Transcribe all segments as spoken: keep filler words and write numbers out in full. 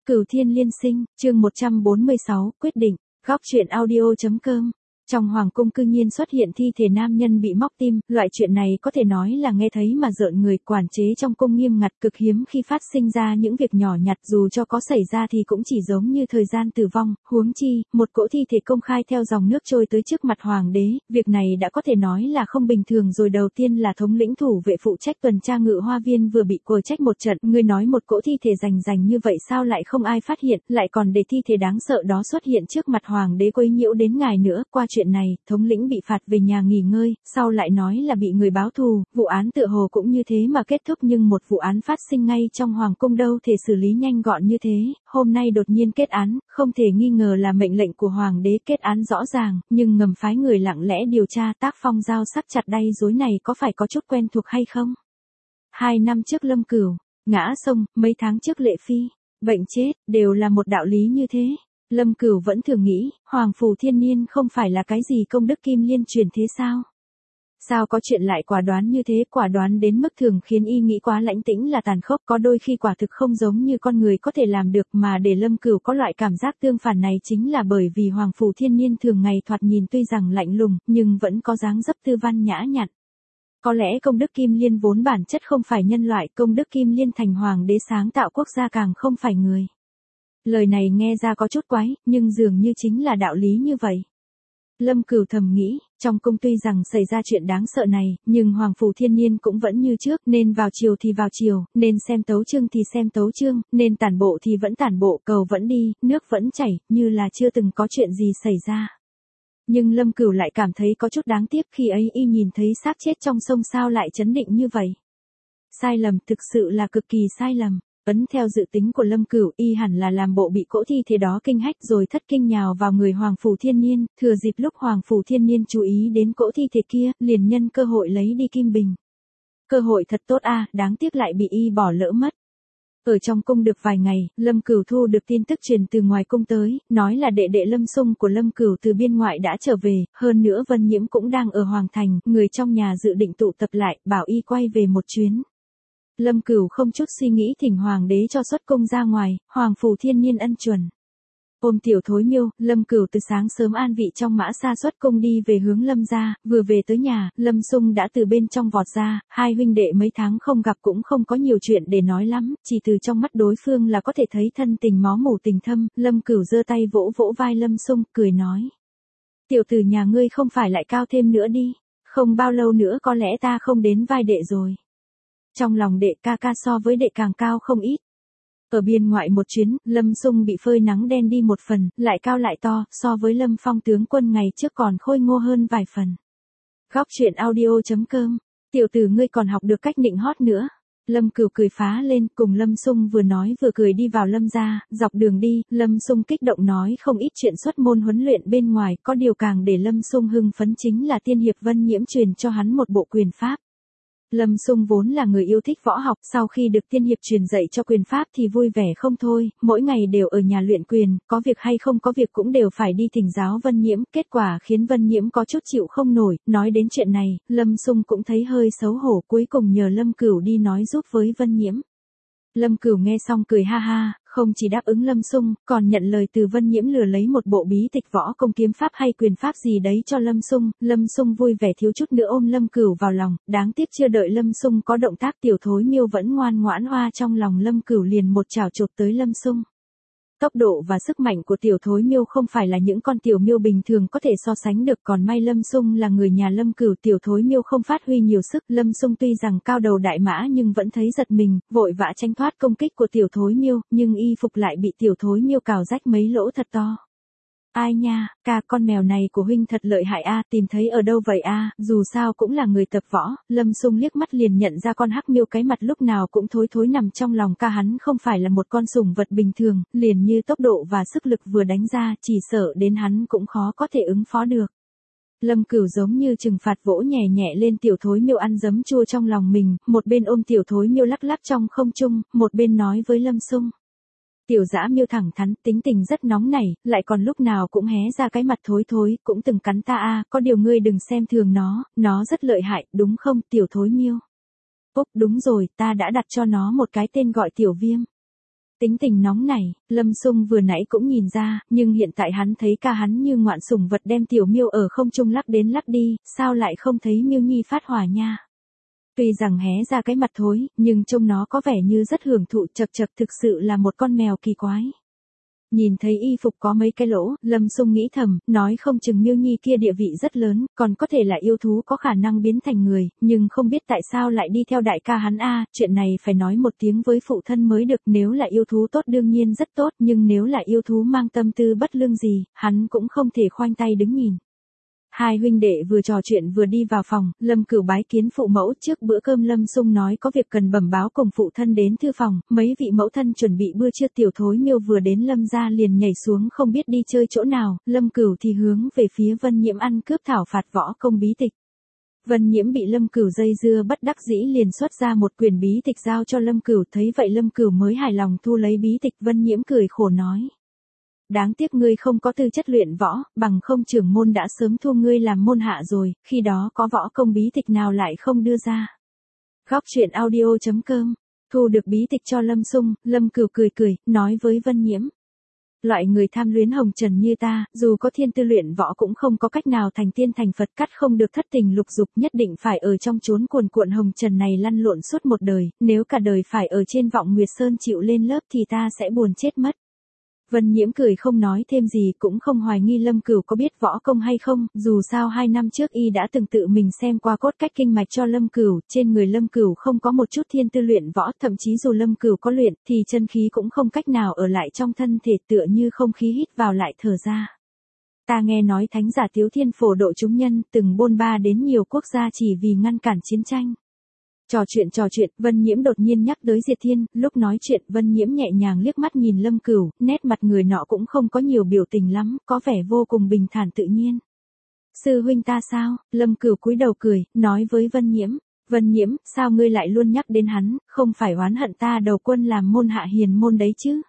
Cửu Thiên Liên Sinh, chương một trăm bốn mươi sáu, quyết định, góc truyện audio.com. Trong hoàng cung cư nhiên xuất hiện thi thể nam nhân bị móc tim, loại chuyện này có thể nói là nghe thấy mà rợn người, quản chế trong cung nghiêm ngặt, cực hiếm khi phát sinh ra những việc nhỏ nhặt, dù cho có xảy ra thì cũng chỉ giống như thời gian tử vong, huống chi, một cỗ thi thể công khai theo dòng nước trôi tới trước mặt hoàng đế, việc này đã có thể nói là không bình thường rồi. Đầu tiên là thống lĩnh thủ vệ phụ trách tuần tra Ngự Hoa Viên vừa bị quở trách một trận, người nói một cỗ thi thể rành rành như vậy sao lại không ai phát hiện, lại còn để thi thể đáng sợ đó xuất hiện trước mặt hoàng đế quấy nhiễu đến ngài nữa. Qua chuyện này, thống lĩnh bị phạt về nhà nghỉ ngơi, sau lại nói là bị người báo thù, vụ án tựa hồ cũng như thế mà kết thúc, nhưng một vụ án phát sinh ngay trong hoàng cung đâu thể xử lý nhanh gọn như thế, hôm nay đột nhiên kết án, không thể nghi ngờ là mệnh lệnh của hoàng đế, kết án rõ ràng, nhưng ngầm phái người lặng lẽ điều tra, tác phong dao sắc chặt đay dối này có phải có chút quen thuộc hay không? Hai năm trước Lâm Cửu ngã sông, mấy tháng trước Lệ Phi bệnh chết, đều là một đạo lý như thế. Lâm Cửu vẫn thường nghĩ, Hoàng Phủ Thiên Niên không phải là cái gì công đức kim liên truyền thế sao? Sao có chuyện lại quả đoán như thế, quả đoán đến mức thường khiến y nghĩ quá lãnh tĩnh là tàn khốc, có đôi khi quả thực không giống như con người có thể làm được, mà để Lâm Cửu có loại cảm giác tương phản này chính là bởi vì Hoàng Phủ Thiên Niên thường ngày thoạt nhìn tuy rằng lạnh lùng, nhưng vẫn có dáng dấp tư văn nhã nhặn. Có lẽ công đức kim liên vốn bản chất không phải nhân loại, công đức kim liên thành hoàng đế sáng tạo quốc gia càng không phải người. Lời này nghe ra có chút quái, nhưng dường như chính là đạo lý như vậy. Lâm Cửu thầm nghĩ, trong cung tuy rằng xảy ra chuyện đáng sợ này, nhưng Hoàng Phủ Thiên Niên cũng vẫn như trước, nên vào chiều thì vào chiều, nên xem tấu chương thì xem tấu chương, nên tản bộ thì vẫn tản bộ, cầu vẫn đi, nước vẫn chảy, như là chưa từng có chuyện gì xảy ra. Nhưng Lâm Cửu lại cảm thấy có chút đáng tiếc, khi ấy y nhìn thấy xác chết trong sông sao lại chấn định như vậy. Sai lầm, thực sự là cực kỳ sai lầm. Ấn theo dự tính của Lâm Cửu, y hẳn là làm bộ bị cỗ thi thể đó kinh hách rồi thất kinh nhào vào người Hoàng Phủ Thiên Niên, thừa dịp lúc Hoàng Phủ Thiên Niên chú ý đến cỗ thi thể kia, liền nhân cơ hội lấy đi kim bình. Cơ hội thật tốt a, à, đáng tiếc lại bị y bỏ lỡ mất. Ở trong cung được vài ngày, Lâm Cửu thu được tin tức truyền từ ngoài cung tới, nói là đệ đệ Lâm Sung của Lâm Cửu từ biên ngoại đã trở về, hơn nữa Vân Nhiễm cũng đang ở Hoàng Thành, người trong nhà dự định tụ tập lại, bảo y quay về một chuyến. Lâm Cửu không chút suy nghĩ thỉnh hoàng đế cho xuất cung ra ngoài, Hoàng Phủ Thiên Niên ân chuẩn. Ôm tiểu thối miêu, Lâm Cửu từ sáng sớm an vị trong mã xa xuất cung đi về hướng Lâm gia, vừa về tới nhà, Lâm Sung đã từ bên trong vọt ra, hai huynh đệ mấy tháng không gặp cũng không có nhiều chuyện để nói lắm, chỉ từ trong mắt đối phương là có thể thấy thân tình máu mủ tình thâm. Lâm Cửu giơ tay vỗ vỗ vai Lâm Sung, cười nói: tiểu tử nhà ngươi không phải lại cao thêm nữa đi, không bao lâu nữa có lẽ ta không đến vai đệ rồi. Trong lòng đệ ca ca so với đệ càng cao không ít. Ở biên ngoại một chuyến, Lâm Sung bị phơi nắng đen đi một phần, lại cao lại to, so với Lâm Phong tướng quân ngày trước còn khôi ngô hơn vài phần. Góc truyện audio.com, tiểu tử ngươi còn học được cách nịnh hót nữa. Lâm Cửu cười phá lên, cùng Lâm Sung vừa nói vừa cười đi vào Lâm gia, dọc đường đi, Lâm Sung kích động nói không ít chuyện xuất môn huấn luyện bên ngoài, có điều càng để Lâm Sung hưng phấn chính là tiên hiệp Vân Nhiễm truyền cho hắn một bộ quyền pháp. Lâm Sung vốn là người yêu thích võ học, sau khi được tiên hiệp truyền dạy cho quyền pháp thì vui vẻ không thôi, mỗi ngày đều ở nhà luyện quyền, có việc hay không có việc cũng đều phải đi thỉnh giáo Vân Nhiễm, kết quả khiến Vân Nhiễm có chút chịu không nổi. Nói đến chuyện này, Lâm Sung cũng thấy hơi xấu hổ, cuối cùng nhờ Lâm Cửu đi nói giúp với Vân Nhiễm. Lâm Cửu nghe xong cười ha ha, không chỉ đáp ứng Lâm Sung, còn nhận lời từ Vân Nhiễm lừa lấy một bộ bí tịch võ công kiếm pháp hay quyền pháp gì đấy cho Lâm Sung. Lâm Sung vui vẻ thiếu chút nữa ôm Lâm Cửu vào lòng, đáng tiếc chưa đợi Lâm Sung có động tác, tiểu thối miêu vẫn ngoan ngoãn hoa trong lòng Lâm Cửu liền một chảo chộp tới Lâm Sung. Tốc độ và sức mạnh của tiểu thối miêu không phải là những con tiểu miêu bình thường có thể so sánh được, còn may Lâm Sung là người nhà Lâm Cửu, tiểu thối miêu không phát huy nhiều sức. Lâm Sung tuy rằng cao đầu đại mã nhưng vẫn thấy giật mình, vội vã tránh thoát công kích của tiểu thối miêu, nhưng y phục lại bị tiểu thối miêu cào rách mấy lỗ thật to. Ai nha, ca, con mèo này của huynh thật lợi hại a, tìm thấy ở đâu vậy a? Dù sao cũng là người tập võ. Lâm Sung liếc mắt liền nhận ra con hắc miêu cái mặt lúc nào cũng thối thối nằm trong lòng ca hắn không phải là một con sủng vật bình thường, liền như tốc độ và sức lực vừa đánh ra, chỉ sợ đến hắn cũng khó có thể ứng phó được. Lâm Cửu giống như trừng phạt vỗ nhẹ nhẹ lên tiểu thối miêu ăn giấm chua trong lòng mình, một bên ôm tiểu thối miêu lắc lắc trong không trung, một bên nói với Lâm Sung: tiểu dã miêu thẳng thắn, tính tình rất nóng nảy, lại còn lúc nào cũng hé ra cái mặt thối thối, cũng từng cắn ta a, có điều ngươi đừng xem thường nó, nó rất lợi hại, đúng không, tiểu thối miêu? Úc, đúng rồi, ta đã đặt cho nó một cái tên gọi Tiểu Viêm. Tính tình nóng này, Lâm Xung vừa nãy cũng nhìn ra, nhưng hiện tại hắn thấy ca hắn như ngoạn sủng vật đem tiểu miêu ở không trung lắc đến lắc đi, sao lại không thấy miêu nhi phát hỏa nha. Tuy rằng hé ra cái mặt thối, nhưng trông nó có vẻ như rất hưởng thụ, chật chật, thực sự là một con mèo kỳ quái. Nhìn thấy y phục có mấy cái lỗ, Lâm Xung nghĩ thầm, nói không chừng miêu nhi kia địa vị rất lớn, còn có thể là yêu thú có khả năng biến thành người, nhưng không biết tại sao lại đi theo đại ca hắn a, chuyện này phải nói một tiếng với phụ thân mới được, nếu là yêu thú tốt đương nhiên rất tốt, nhưng nếu là yêu thú mang tâm tư bất lương gì, hắn cũng không thể khoanh tay đứng nhìn. Hai huynh đệ vừa trò chuyện vừa đi vào phòng, Lâm Cửu bái kiến phụ mẫu, trước bữa cơm Lâm Xung nói có việc cần bẩm báo cùng phụ thân đến thư phòng, mấy vị mẫu thân chuẩn bị bữa trưa, tiểu thối miêu vừa đến Lâm gia liền nhảy xuống không biết đi chơi chỗ nào, Lâm Cửu thì hướng về phía Vân Nhiễm ăn cướp thảo phạt võ công bí tịch. Vân Nhiễm bị Lâm Cửu dây dưa bất đắc dĩ liền xuất ra một quyển bí tịch giao cho Lâm Cửu, thấy vậy Lâm Cửu mới hài lòng thu lấy bí tịch. Vân Nhiễm cười khổ nói. Đáng tiếc ngươi không có tư chất luyện võ, bằng không trưởng môn đã sớm thu ngươi làm môn hạ rồi, khi đó có võ công bí tịch nào lại không đưa ra. Góc truyện audio chấm com, thu được bí tịch cho Lâm Xung, Lâm Cửu cười cười, nói với Vân Nhiễm. Loại người tham luyến hồng trần như ta, dù có thiên tư luyện võ cũng không có cách nào thành tiên thành Phật, cắt không được thất tình lục dục, nhất định phải ở trong chốn cuồn cuộn hồng trần này lăn lộn suốt một đời, nếu cả đời phải ở trên vọng Nguyệt Sơn chịu lên lớp thì ta sẽ buồn chết mất. Vân Nhiễm cười không nói thêm gì, cũng không hoài nghi Lâm Cửu có biết võ công hay không, dù sao hai năm trước y đã từng tự mình xem qua cốt cách kinh mạch cho Lâm Cửu, trên người Lâm Cửu không có một chút thiên tư luyện võ, thậm chí dù Lâm Cửu có luyện, thì chân khí cũng không cách nào ở lại trong thân thể, tựa như không khí hít vào lại thở ra. Ta nghe nói thánh giả Tiếu Thiên phổ độ chúng nhân, từng bôn ba đến nhiều quốc gia chỉ vì ngăn cản chiến tranh. Trò chuyện trò chuyện, Vân Nhiễm đột nhiên nhắc tới Diệt Thiên, lúc nói chuyện Vân Nhiễm nhẹ nhàng liếc mắt nhìn Lâm Cửu, nét mặt người nọ cũng không có nhiều biểu tình lắm, có vẻ vô cùng bình thản tự nhiên. Sư huynh ta sao? Lâm Cửu cúi đầu cười, nói với Vân Nhiễm. Vân Nhiễm, sao ngươi lại luôn nhắc đến hắn, không phải oán hận ta đầu quân làm môn hạ hiền môn đấy chứ?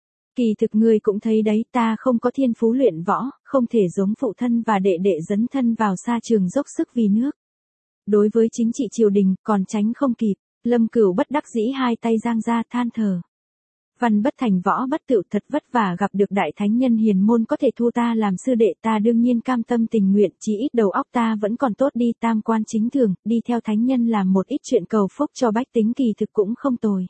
Kỳ thực ngươi cũng thấy đấy, ta không có thiên phú luyện võ, không thể giống phụ thân và đệ đệ dấn thân vào sa trường dốc sức vì nước. Đối với chính trị triều đình, còn tránh không kịp, Lâm Cửu bất đắc dĩ hai tay giang ra than thở. Văn bất thành võ bất tựu, thật vất vả gặp được đại thánh nhân hiền môn có thể thu ta làm sư đệ, ta đương nhiên cam tâm tình nguyện, chỉ ít đầu óc ta vẫn còn tốt đi, tam quan chính thường, đi theo thánh nhân làm một ít chuyện cầu phúc cho bách tính kỳ thực cũng không tồi.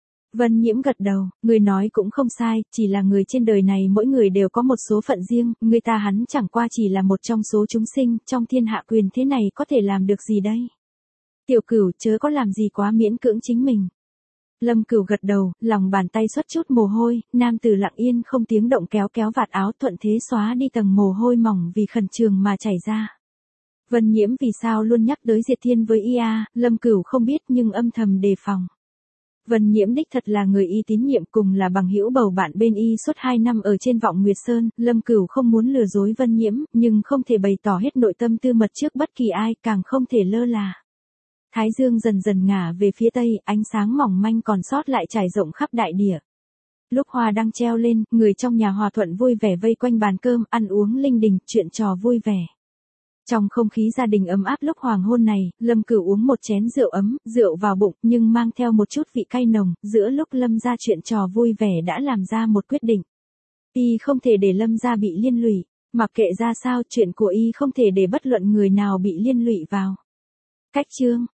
Vân Nhiễm gật đầu, người nói cũng không sai, chỉ là người trên đời này mỗi người đều có một số phận riêng, người ta hắn chẳng qua chỉ là một trong số chúng sinh, trong thiên hạ quyền thế này có thể làm được gì đây? Tiểu Cửu chớ có làm gì quá miễn cưỡng chính mình. Lâm Cửu gật đầu, lòng bàn tay xuất chút mồ hôi, nam tử lặng yên không tiếng động kéo kéo vạt áo, thuận thế xóa đi tầng mồ hôi mỏng vì khẩn trường mà chảy ra. Vân Nhiễm vì sao luôn nhắc tới Diệt Thiên với y a, Lâm Cửu không biết nhưng âm thầm đề phòng. Vân Nhiễm đích thật là người y tín nhiệm, cùng là bằng hữu bầu bạn bên y suốt hai năm ở trên vọng Nguyệt Sơn, Lâm Cửu không muốn lừa dối Vân Nhiễm, nhưng không thể bày tỏ hết nội tâm tư mật trước bất kỳ ai, càng không thể lơ là. Thái dương dần dần ngả về phía tây, ánh sáng mỏng manh còn sót lại trải rộng khắp đại địa. Lúc hoa đang treo lên, người trong nhà hòa thuận vui vẻ vây quanh bàn cơm, ăn uống linh đình, chuyện trò vui vẻ. Trong không khí gia đình ấm áp lúc hoàng hôn này, Lâm Cửu uống một chén rượu ấm, rượu vào bụng nhưng mang theo một chút vị cay nồng, giữa lúc Lâm gia chuyện trò vui vẻ đã làm ra một quyết định. Y không thể để Lâm gia bị liên lụy, mặc kệ ra sao chuyện của y không thể để bất luận người nào bị liên lụy vào. Cách chương